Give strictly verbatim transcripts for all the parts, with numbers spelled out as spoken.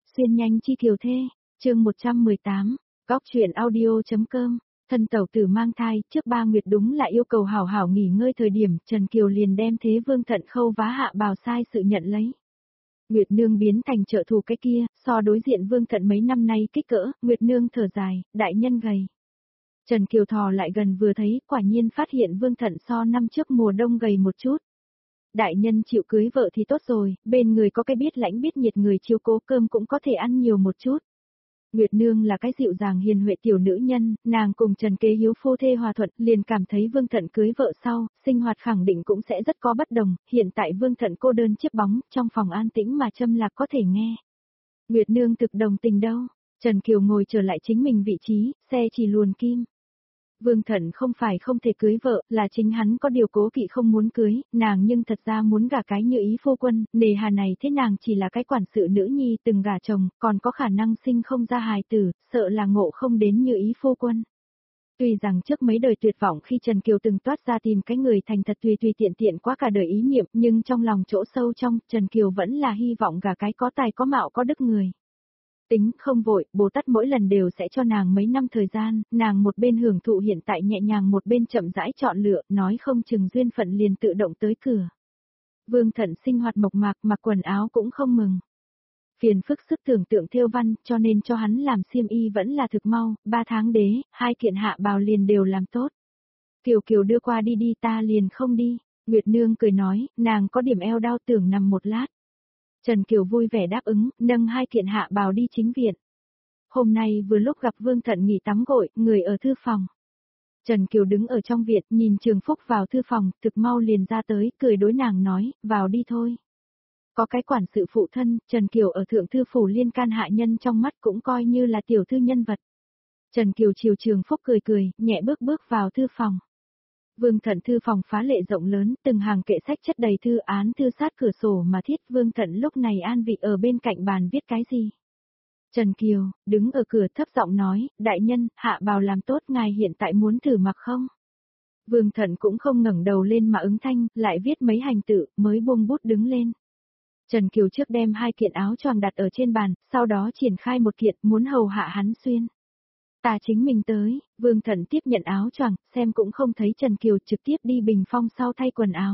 Xuyên nhanh chi kiều thê, chương một trăm mười tám, góc truyện audio.com, thân tẩu tử mang thai, trước ba nguyệt đúng là yêu cầu hảo hảo nghỉ ngơi thời điểm, Trần Kiều liền đem Thế Vương Thận khâu vá hạ bào sai sự nhận lấy. Nguyệt Nương biến thành trợ thủ cái kia, so đối diện Vương Thận mấy năm nay kích cỡ, Nguyệt Nương thở dài, đại nhân gầy. Trần Kiều thò lại gần vừa thấy, quả nhiên phát hiện Vương Thận so năm trước mùa đông gầy một chút. Đại nhân chịu cưới vợ thì tốt rồi, bên người có cái biết lãnh biết nhiệt người chiếu cố, cơm cũng có thể ăn nhiều một chút. Nguyệt Nương là cái dịu dàng hiền huệ tiểu nữ nhân, nàng cùng Trần Kế Hiếu phu thê hòa thuận, liền cảm thấy Vương Thận cưới vợ sau, sinh hoạt khẳng định cũng sẽ rất có bất đồng, hiện tại Vương Thận cô đơn chiếc bóng, trong phòng an tĩnh mà châm lạc có thể nghe. Nguyệt Nương thực đồng tình đâu, Trần Kiều ngồi trở lại chính mình vị trí, xe chỉ luồn kim. Vương Thận không phải không thể cưới vợ, là chính hắn có điều cố kỵ không muốn cưới, nàng nhưng thật ra muốn gả cái như ý phu quân, nề hà này thế nàng chỉ là cái quản sự nữ nhi từng gả chồng, còn có khả năng sinh không ra hài tử, sợ là ngộ không đến như ý phu quân. Tuy rằng trước mấy đời tuyệt vọng khi Trần Kiều từng toát ra tìm cái người thành thật tùy tùy tiện tiện quá cả đời ý niệm, nhưng trong lòng chỗ sâu trong, Trần Kiều vẫn là hy vọng gả cái có tài có mạo có đức người. Tính không vội, Bồ Tát mỗi lần đều sẽ cho nàng mấy năm thời gian, nàng một bên hưởng thụ hiện tại nhẹ nhàng một bên chậm rãi chọn lựa, nói không chừng duyên phận liền tự động tới cửa. Vương Thận sinh hoạt mộc mạc, mặc quần áo cũng không mừng. Phiền phức sức tưởng tượng thêu văn, cho nên cho hắn làm xiêm y vẫn là thực mau, ba tháng đế, hai kiện hạ bào liền đều làm tốt. Kiều Kiều đưa qua đi đi ta liền không đi, Nguyệt Nương cười nói, nàng có điểm eo đau tưởng nằm một lát. Trần Kiều vui vẻ đáp ứng, nâng hai kiện hạ bào đi chính viện. Hôm nay vừa lúc gặp Vương Thận nghỉ tắm gội, người ở thư phòng. Trần Kiều đứng ở trong viện, nhìn Trường Phúc vào thư phòng, thực mau liền ra tới, cười đối nàng nói, vào đi thôi. Có cái quản sự phụ thân, Trần Kiều ở thượng thư phủ liên can hạ nhân trong mắt cũng coi như là tiểu thư nhân vật. Trần Kiều chiều Trường Phúc cười cười, nhẹ bước bước vào thư phòng. Vương Thận thư phòng phá lệ rộng lớn, từng hàng kệ sách chất đầy thư án thư sát cửa sổ mà thiết. Vương Thận lúc này an vị ở bên cạnh bàn viết cái gì. Trần Kiều, đứng ở cửa thấp giọng nói, đại nhân, hạ bào làm tốt ngài hiện tại muốn thử mặc không? Vương Thận cũng không ngẩng đầu lên mà ứng thanh, lại viết mấy hành tự, mới buông bút đứng lên. Trần Kiều trước đem hai kiện áo choàng đặt ở trên bàn, sau đó triển khai một kiện, muốn hầu hạ hắn xuyên. Ta chính mình tới, Vương Thận tiếp nhận áo choàng, xem cũng không thấy Trần Kiều, trực tiếp đi bình phong sau thay quần áo.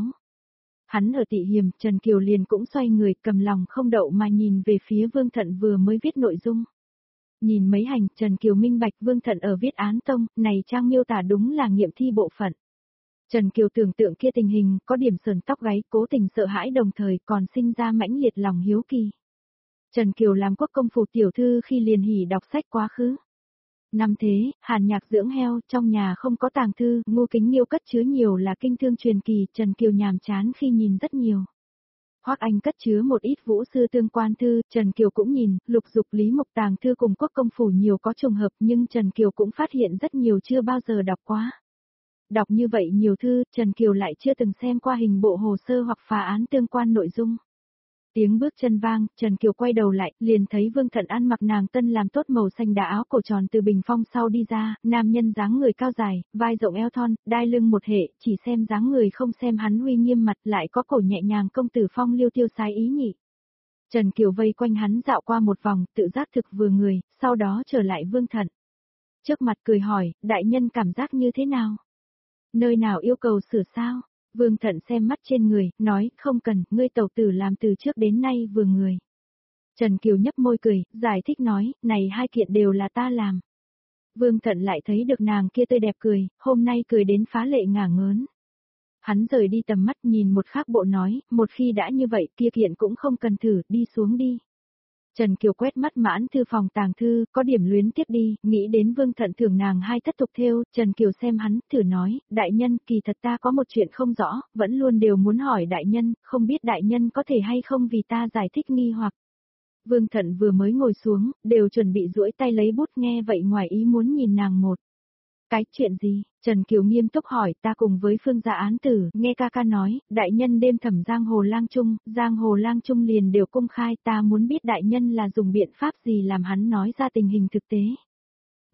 Hắn ở tị hiềm, Trần Kiều liền cũng xoay người, cầm lòng không đậu mà nhìn về phía Vương Thận vừa mới viết nội dung. Nhìn mấy hành, Trần Kiều minh bạch Vương Thận ở viết án tông, này trang miêu tả đúng là nghiệm thi bộ phận. Trần Kiều tưởng tượng kia tình hình, có điểm sờn tóc gáy, cố tình sợ hãi đồng thời còn sinh ra mãnh liệt lòng hiếu kỳ. Trần Kiều làm quốc công phủ tiểu thư khi liền hỉ đọc sách quá khứ. Năm thế, Hàn Nhạc dưỡng heo, trong nhà không có tàng thư, Ngô Kính Nghiêu cất chứa nhiều là kinh thương truyền kỳ, Trần Kiều nhàm chán khi nhìn rất nhiều. Hoắc Anh cất chứa một ít vũ sư tương quan thư, Trần Kiều cũng nhìn, lục dục Lý Mộc tàng thư cùng quốc công phủ nhiều có trùng hợp, nhưng Trần Kiều cũng phát hiện rất nhiều chưa bao giờ đọc quá. Đọc như vậy nhiều thư, Trần Kiều lại chưa từng xem qua hình bộ hồ sơ hoặc phá án tương quan nội dung. Tiếng bước chân vang, Trần Kiều quay đầu lại, liền thấy Vương Thận ăn mặc nàng tân làm tốt màu xanh đá áo cổ tròn từ bình phong sau đi ra, nam nhân dáng người cao dài, vai rộng eo thon, đai lưng một hệ, chỉ xem dáng người không xem hắn uy nghiêm mặt, lại có cổ nhẹ nhàng công tử phong liêu tiêu sái ý nhị. Trần Kiều vây quanh hắn dạo qua một vòng, tự giác thực vừa người, sau đó trở lại Vương Thận. Trước mặt cười hỏi, đại nhân cảm giác như thế nào? Nơi nào yêu cầu sửa sao? Vương Thận xem mắt trên người, nói, không cần, ngươi tẩu tử làm từ trước đến nay vừa người. Trần Kiều nhấp môi cười, giải thích nói, này hai kiện đều là ta làm. Vương Thận lại thấy được nàng kia tươi đẹp cười, hôm nay cười đến phá lệ ngả ngớn. Hắn rời đi tầm mắt nhìn một khác bộ nói, một khi đã như vậy kia kiện cũng không cần thử, đi xuống đi. Trần Kiều quét mắt mãn thư phòng tàng thư, có điểm luyến tiếp đi, nghĩ đến Vương Thận thưởng nàng hai thất tục thêu, Trần Kiều xem hắn, thử nói, đại nhân, kỳ thật ta có một chuyện không rõ, vẫn luôn đều muốn hỏi đại nhân, không biết đại nhân có thể hay không vì ta giải thích nghi hoặc. Vương Thận vừa mới ngồi xuống, đều chuẩn bị duỗi tay lấy bút nghe vậy ngoài ý muốn nhìn nàng một. Cái chuyện gì? Trần Kiều nghiêm túc hỏi, ta cùng với Phương gia án tử, nghe ca ca nói, đại nhân đêm thẩm giang hồ lang trung, giang hồ lang trung liền đều công khai, ta muốn biết đại nhân là dùng biện pháp gì làm hắn nói ra tình hình thực tế.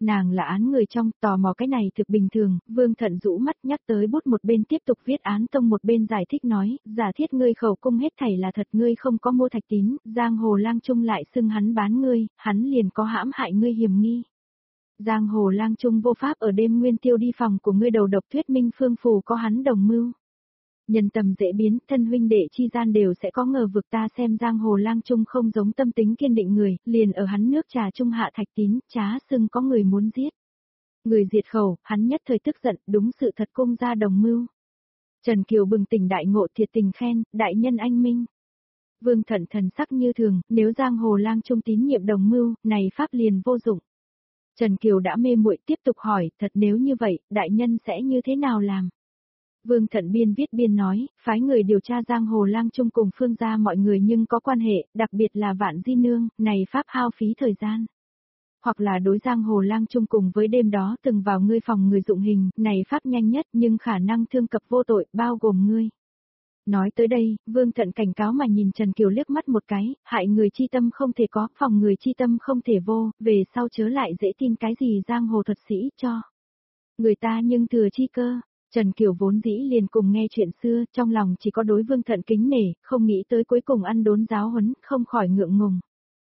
Nàng là án người trong, tò mò cái này thực bình thường, Vương Thận rũ mắt nhắc tới bút một bên tiếp tục viết án tông một bên giải thích nói, giả thiết ngươi khẩu cung hết thảy là thật ngươi không có mua thạch tín, giang hồ lang trung lại xưng hắn bán ngươi, hắn liền có hãm hại ngươi hiểm nghi. Giang hồ lang trung vô pháp ở đêm nguyên tiêu đi phòng của ngươi đầu độc thuyết minh phương phù có hắn đồng mưu. Nhân tầm dễ biến, thân huynh đệ chi gian đều sẽ có ngờ vực ta xem giang hồ lang trung không giống tâm tính kiên định người, liền ở hắn nước trà trung hạ thạch tín, trá xưng có người muốn giết. Người diệt khẩu, hắn nhất thời tức giận, đúng sự thật cung ra đồng mưu. Trần Kiều bừng tỉnh đại ngộ thiệt tình khen, đại nhân anh minh. Vương Thận thần sắc như thường, nếu giang hồ lang trung tín nhiệm đồng mưu, này pháp liền vô dụng. Trần Kiều đã mê muội tiếp tục hỏi, thật nếu như vậy, đại nhân sẽ như thế nào làm? Vương Thận biên viết biên nói, phái người điều tra giang hồ lang trung cùng phương gia mọi người nhưng có quan hệ, đặc biệt là Vạn Di Nương, này pháp hao phí thời gian. Hoặc là đối giang hồ lang trung cùng với đêm đó từng vào ngươi phòng người dụng hình, này pháp nhanh nhất nhưng khả năng thương cập vô tội, bao gồm ngươi. Nói tới đây, Vương Thận cảnh cáo mà nhìn Trần Kiều liếc mắt một cái, hại người chi tâm không thể có, phòng người chi tâm không thể vô, về sau chớ lại dễ tin cái gì giang hồ thuật sĩ cho. Người ta nhưng thừa chi cơ. Trần Kiều vốn dĩ liền cùng nghe chuyện xưa, trong lòng chỉ có đối Vương Thận kính nể, không nghĩ tới cuối cùng ăn đốn giáo huấn, không khỏi ngượng ngùng.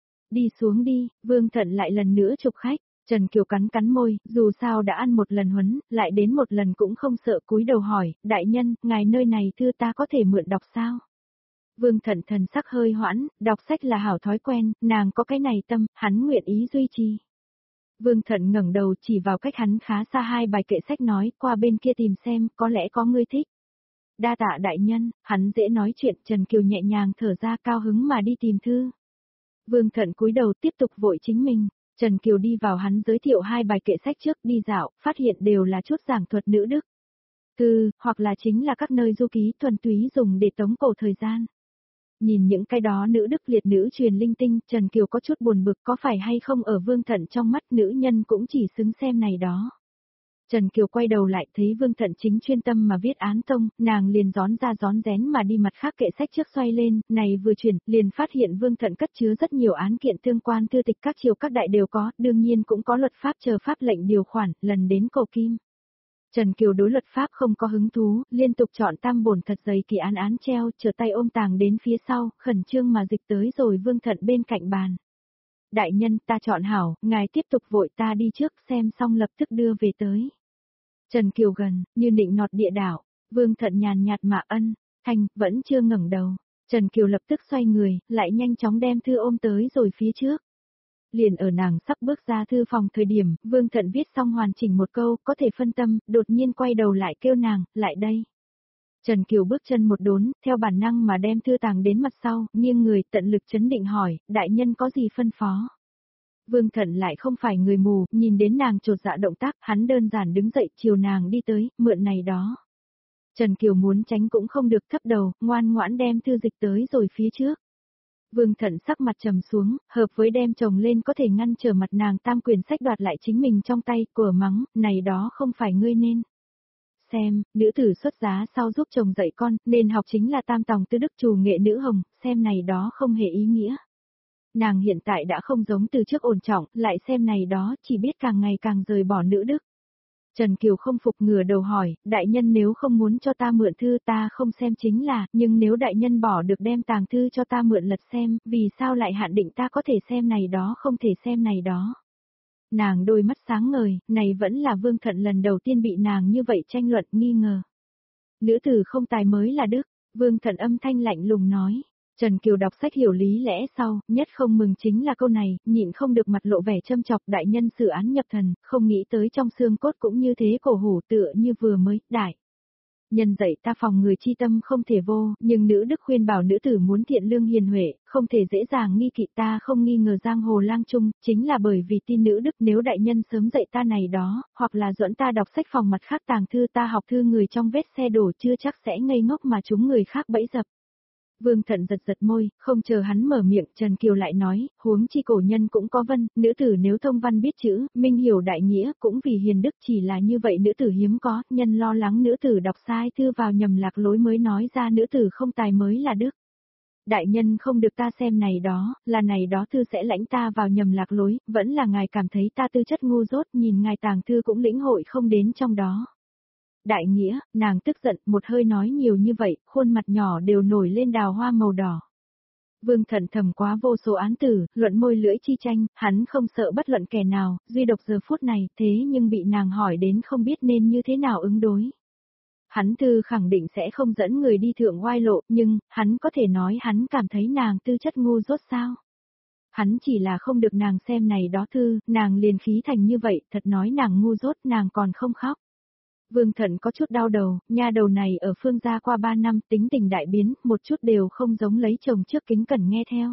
Đi xuống đi, Vương Thận lại lần nữa chụp khách, Trần Kiều cắn cắn môi, dù sao đã ăn một lần huấn, lại đến một lần cũng không sợ cúi đầu hỏi, đại nhân, ngài nơi này thư ta có thể mượn đọc sao? Vương Thận thần sắc hơi hoãn, đọc sách là hảo thói quen, nàng có cái này tâm, hắn nguyện ý duy trì. Vương Thận ngẩng đầu chỉ vào cách hắn khá xa hai bài kệ sách nói, qua bên kia tìm xem, có lẽ có ngươi thích. Đa tạ đại nhân, hắn dễ nói chuyện, Trần Kiều nhẹ nhàng thở ra cao hứng mà đi tìm thư. Vương Thận cúi đầu tiếp tục vội chính mình, Trần Kiều đi vào hắn giới thiệu hai bài kệ sách trước đi dạo, phát hiện đều là chút giảng thuật nữ đức. Thư, hoặc là chính là các nơi du ký thuần túy dùng để tống cổ thời gian. Nhìn những cái đó nữ đức liệt nữ truyền linh tinh, Trần Kiều có chút buồn bực có phải hay không ở Vương Thận trong mắt nữ nhân cũng chỉ xứng xem này đó. Trần Kiều quay đầu lại thấy Vương Thận chính chuyên tâm mà viết án tông, nàng liền gión ra gión rén mà đi mặt khác kệ sách trước xoay lên, này vừa chuyển, liền phát hiện Vương Thận cất chứa rất nhiều án kiện tương quan thư tịch các triều các đại đều có, đương nhiên cũng có luật pháp chờ pháp lệnh điều khoản, lần đến cầu kim. Trần Kiều đối luật pháp không có hứng thú, liên tục chọn tam bổn thật dày kỳ án án treo, trở tay ôm tàng đến phía sau, khẩn trương mà dịch tới rồi Vương Thận bên cạnh bàn. Đại nhân ta chọn hảo, ngài tiếp tục vội ta đi trước xem xong lập tức đưa về tới. Trần Kiều gần, như nịnh nọt địa đảo, Vương Thận nhàn nhạt mà ân, thành, vẫn chưa ngẩng đầu. Trần Kiều lập tức xoay người, lại nhanh chóng đem thư ôm tới rồi phía trước. Liền ở nàng sắp bước ra thư phòng thời điểm, Vương Thận viết xong hoàn chỉnh một câu, có thể phân tâm, đột nhiên quay đầu lại kêu nàng, lại đây. Trần Kiều bước chân một đốn, theo bản năng mà đem thư tàng đến mặt sau, nghiêng người tận lực chấn định hỏi, đại nhân có gì phân phó? Vương Thận lại không phải người mù, nhìn đến nàng chột dạ động tác, hắn đơn giản đứng dậy chiều nàng đi tới, mượn này đó. Trần Kiều muốn tránh cũng không được thấp đầu, ngoan ngoãn đem thư dịch tới rồi phía trước. Vương Thận sắc mặt trầm xuống, hợp với đem chồng lên có thể ngăn trở mặt nàng tam quyền sách đoạt lại chính mình trong tay, của mắng, này đó không phải ngươi nên. Xem, nữ tử xuất giá sau giúp chồng dạy con, nên học chính là tam tòng tư đức trù nghệ nữ hồng, xem này đó không hề ý nghĩa. Nàng hiện tại đã không giống từ trước ổn trọng, lại xem này đó chỉ biết càng ngày càng rời bỏ nữ đức. Trần Kiều không phục ngửa đầu hỏi, đại nhân nếu không muốn cho ta mượn thư ta không xem chính là, nhưng nếu đại nhân bỏ được đem tàng thư cho ta mượn lật xem, vì sao lại hạn định ta có thể xem này đó không thể xem này đó. Nàng đôi mắt sáng ngời, này vẫn là Vương Thận lần đầu tiên bị nàng như vậy tranh luận nghi ngờ. Nữ tử không tài mới là đức, Vương Thận âm thanh lạnh lùng nói. Trần Kiều đọc sách hiểu lý lẽ sau, nhất không mừng chính là câu này, nhịn không được mặt lộ vẻ châm chọc đại nhân xử án nhập thần, không nghĩ tới trong xương cốt cũng như thế cổ hủ tựa như vừa mới, đại. Nhân dạy ta phòng người chi tâm không thể vô, nhưng nữ đức khuyên bảo nữ tử muốn thiện lương hiền huệ, không thể dễ dàng nghi kỵ ta không nghi ngờ giang hồ lang trung, chính là bởi vì tin nữ đức nếu đại nhân sớm dạy ta này đó, hoặc là dẫn ta đọc sách phòng mặt khác tàng thư ta học thư người trong vết xe đổ chưa chắc sẽ ngây ngốc mà chúng người khác bẫy dập. Vương Thận giật giật môi, không chờ hắn mở miệng, Trần Kiều lại nói, huống chi cổ nhân cũng có vân, nữ tử nếu thông văn biết chữ, minh hiểu đại nghĩa, cũng vì hiền đức chỉ là như vậy nữ tử hiếm có, nhân lo lắng nữ tử đọc sai thư vào nhầm lạc lối mới nói ra nữ tử không tài mới là đức. Đại nhân không được ta xem này đó, là này đó thư sẽ lãnh ta vào nhầm lạc lối, vẫn là ngài cảm thấy ta tư chất ngu dốt, nhìn ngài tàng thư cũng lĩnh hội không đến trong đó. Đại nghĩa, nàng tức giận, một hơi nói nhiều như vậy, khuôn mặt nhỏ đều nổi lên đào hoa màu đỏ. Vương Thận thầm quá vô số án tử, luận môi lưỡi chi tranh, hắn không sợ bất luận kẻ nào, duy độc giờ phút này, thế nhưng bị nàng hỏi đến không biết nên như thế nào ứng đối. Hắn thư khẳng định sẽ không dẫn người đi thượng oai lộ, nhưng, hắn có thể nói hắn cảm thấy nàng tư chất ngu dốt sao? Hắn chỉ là không được nàng xem này đó thư, nàng liền khí thành như vậy, thật nói nàng ngu dốt, nàng còn không khóc. Vương Thận có chút đau đầu, nha đầu này ở phương gia qua ba năm tính tình đại biến, một chút đều không giống lấy chồng trước kính cẩn nghe theo.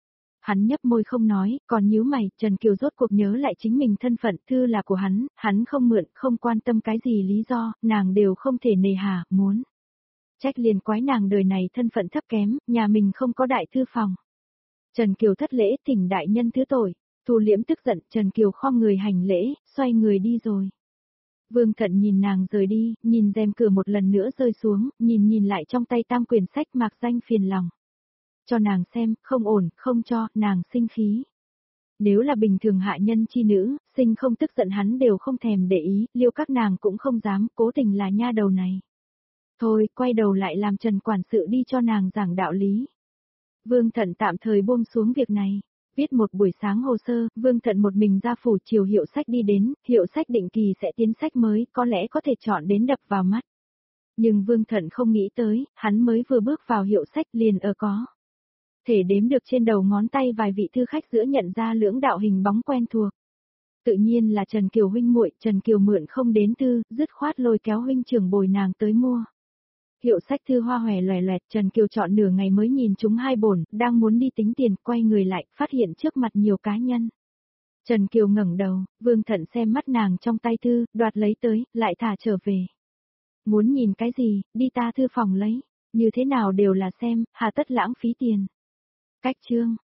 Hắn nhấp môi không nói, còn nhíu mày, Trần Kiều rốt cuộc nhớ lại chính mình thân phận, thư là của hắn, hắn không mượn, không quan tâm cái gì lý do, nàng đều không thể nề hà, muốn. Trách liền quái nàng đời này thân phận thấp kém, nhà mình không có đại thư phòng. Trần Kiều thất lễ, thỉnh đại nhân thứ tội, thu liễm tức giận, Trần Kiều khom người hành lễ, xoay người đi rồi. Vương Thận nhìn nàng rời đi, nhìn rèm cửa một lần nữa rơi xuống, nhìn nhìn lại trong tay tam quyển sách mạc danh phiền lòng. Cho nàng xem, không ổn, không cho, nàng sinh khí. Nếu là bình thường hạ nhân chi nữ, sinh không tức giận hắn đều không thèm để ý, liêu các nàng cũng không dám, cố tình là nha đầu này. Thôi, quay đầu lại làm Trần quản sự đi cho nàng giảng đạo lý. Vương Thận tạm thời buông xuống việc này. Viết một buổi sáng hồ sơ, Vương Thận một mình ra phủ chiều hiệu sách đi đến, hiệu sách định kỳ sẽ tiến sách mới, có lẽ có thể chọn đến đập vào mắt. Nhưng Vương Thận không nghĩ tới, hắn mới vừa bước vào hiệu sách liền ở có. Thể đếm được trên đầu ngón tay vài vị thư khách giữa nhận ra lưỡng đạo hình bóng quen thuộc. Tự nhiên là Trần Kiều huynh muội, Trần Kiều mượn không đến thư, dứt khoát lôi kéo huynh trưởng bồi nàng tới mua. Hiệu sách thư hoa hòe loè loẹt, Trần Kiều chọn nửa ngày mới nhìn chúng hai bổn, đang muốn đi tính tiền, quay người lại, phát hiện trước mặt nhiều cá nhân. Trần Kiều ngẩng đầu, Vương Thận xem mắt nàng trong tay thư, đoạt lấy tới, lại thả trở về. Muốn nhìn cái gì, đi ta thư phòng lấy, như thế nào đều là xem, hà tất lãng phí tiền. Cách chương